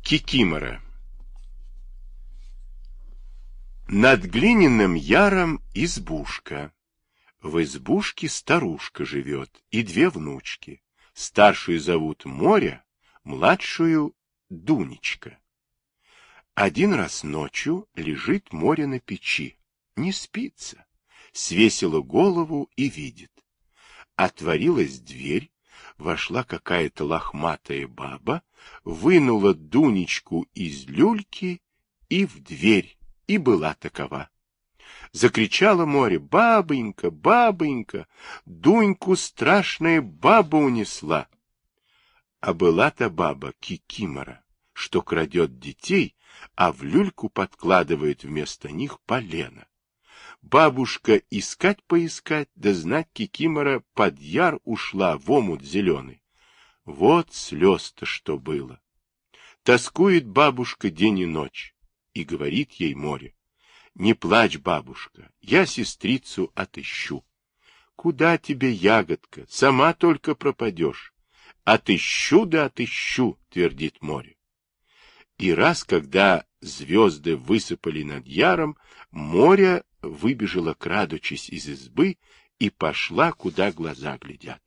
Кикимора. Над глиняным яром избушка. В избушке старушка живет и две внучки. Старшую зовут Моря, младшую Дунечка. Один раз ночью лежит Моря на печи, не спится, свесила голову и видит. Отворилась дверь, вошла какая-то лохматая баба, вынула Дунечку из люльки и в дверь, и была такова. Закричала Море: «Бабонька, бабонька, Дуньку страшная баба унесла!» А была-то баба Кикимора, что крадет детей, а в люльку подкладывает вместо них полено. Бабушка искать-поискать, да знать Кикимора под яр ушла в омут зеленый. Вот слез-то что было. Тоскует бабушка день и ночь, и говорит ей Море: «Не плачь, бабушка, я сестрицу отыщу». «Куда тебе, ягодка, сама только пропадешь». «Отыщу да отыщу», — твердит Море. И раз, когда звезды высыпали над яром, Море выбежала, крадучись из избы, и пошла, куда глаза глядят.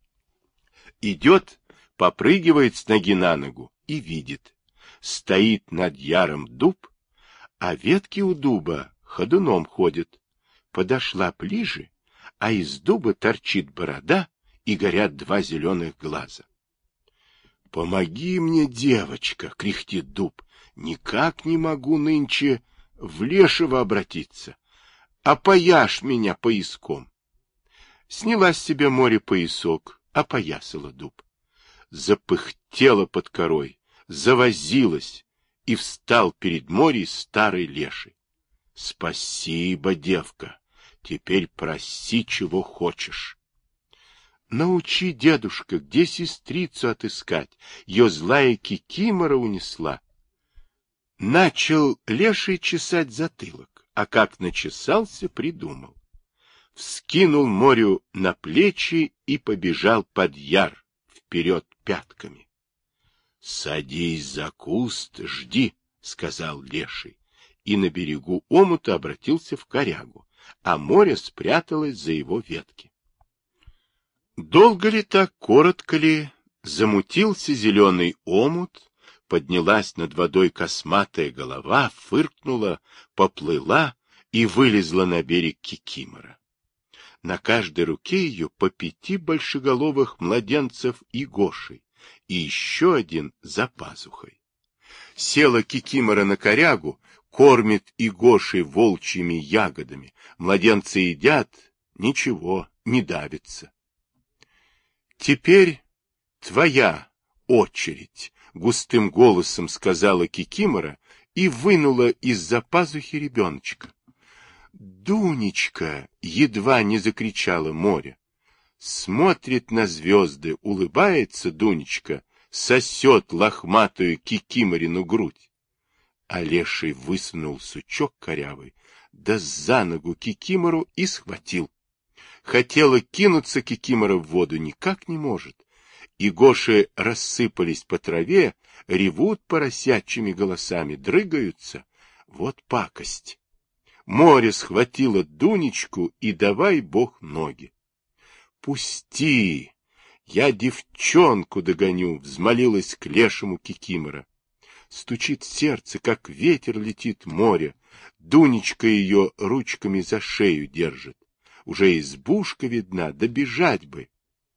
Идет, попрыгивает с ноги на ногу и видит. Стоит над яром дуб, а ветки у дуба ходуном ходят. Подошла ближе, а из дуба торчит борода и горят два зеленых глаза. «Помоги мне, девочка!» — кряхтит дуб. «Никак не могу нынче в лешего обратиться. Опояшь меня пояском». Сняла с себя Море поясок, опоясала дуб. Запыхтела под корой, завозилась, и встал перед Морей старый леший. «Спасибо, девка, теперь проси, чего хочешь». «Научи, дедушка, где сестрицу отыскать? Ее злая Кикимора унесла». Начал леший чесать затылок, а как начесался, придумал. Вскинул Морю на плечи и побежал под яр, вперед пятками. «Садись за куст, жди», — сказал леший, и на берегу омута обратился в корягу, а Море спряталось за его ветки. Долго ли так, коротко ли, замутился зеленый омут, поднялась над водой косматая голова, фыркнула, поплыла и вылезла на берег Кикимора. На каждой руке ее по 5 большеголовых младенцев и гошей, и еще один за пазухой. Села Кикимора на корягу, кормит и гошей волчьими ягодами, младенцы едят, ничего, не давится. «Теперь твоя очередь», — густым голосом сказала Кикимора и вынула из-за пазухи ребеночка. «Дунечка!» — едва не закричала Море. Смотрит на звезды, улыбается Дунечка, сосет лохматую Кикиморину грудь. А леший высунул сучок корявый, да за ногу Кикимору и схватил. Хотела кинуться Кикимора в воду, никак не может. И гоши рассыпались по траве, ревут поросячьими голосами, дрыгаются. Вот пакость. Море схватило Дунечку и давай бог ноги. «Пусти! Я девчонку догоню!» — взмолилась к лешему Кикимора. Стучит сердце, как ветер летит Море. Дунечка ее ручками за шею держит. Уже избушка видна, добежать бы.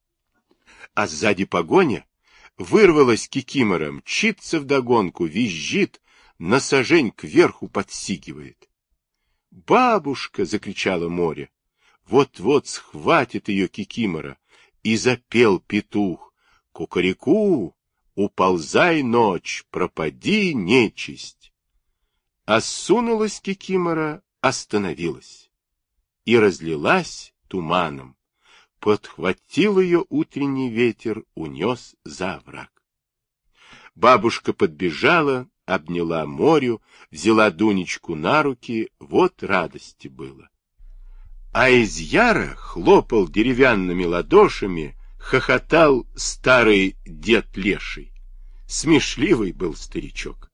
А сзади погоня. Вырвалась Кикимора, мчится вдогонку, визжит, на сажень кверху подсигивает. «Бабушка!» — закричала Море. Вот-вот схватит ее Кикимора. И запел петух: «Кукареку! Уползай, ночь, пропади, нечисть!» Осунулась Кикимора, остановилась и разлилась туманом. Подхватил ее утренний ветер, унес за овраг. Бабушка подбежала, обняла Морю, взяла Дунечку на руки, вот радости было. А из яра хлопал деревянными ладошами, хохотал старый дед леший. Смешливый был старичок.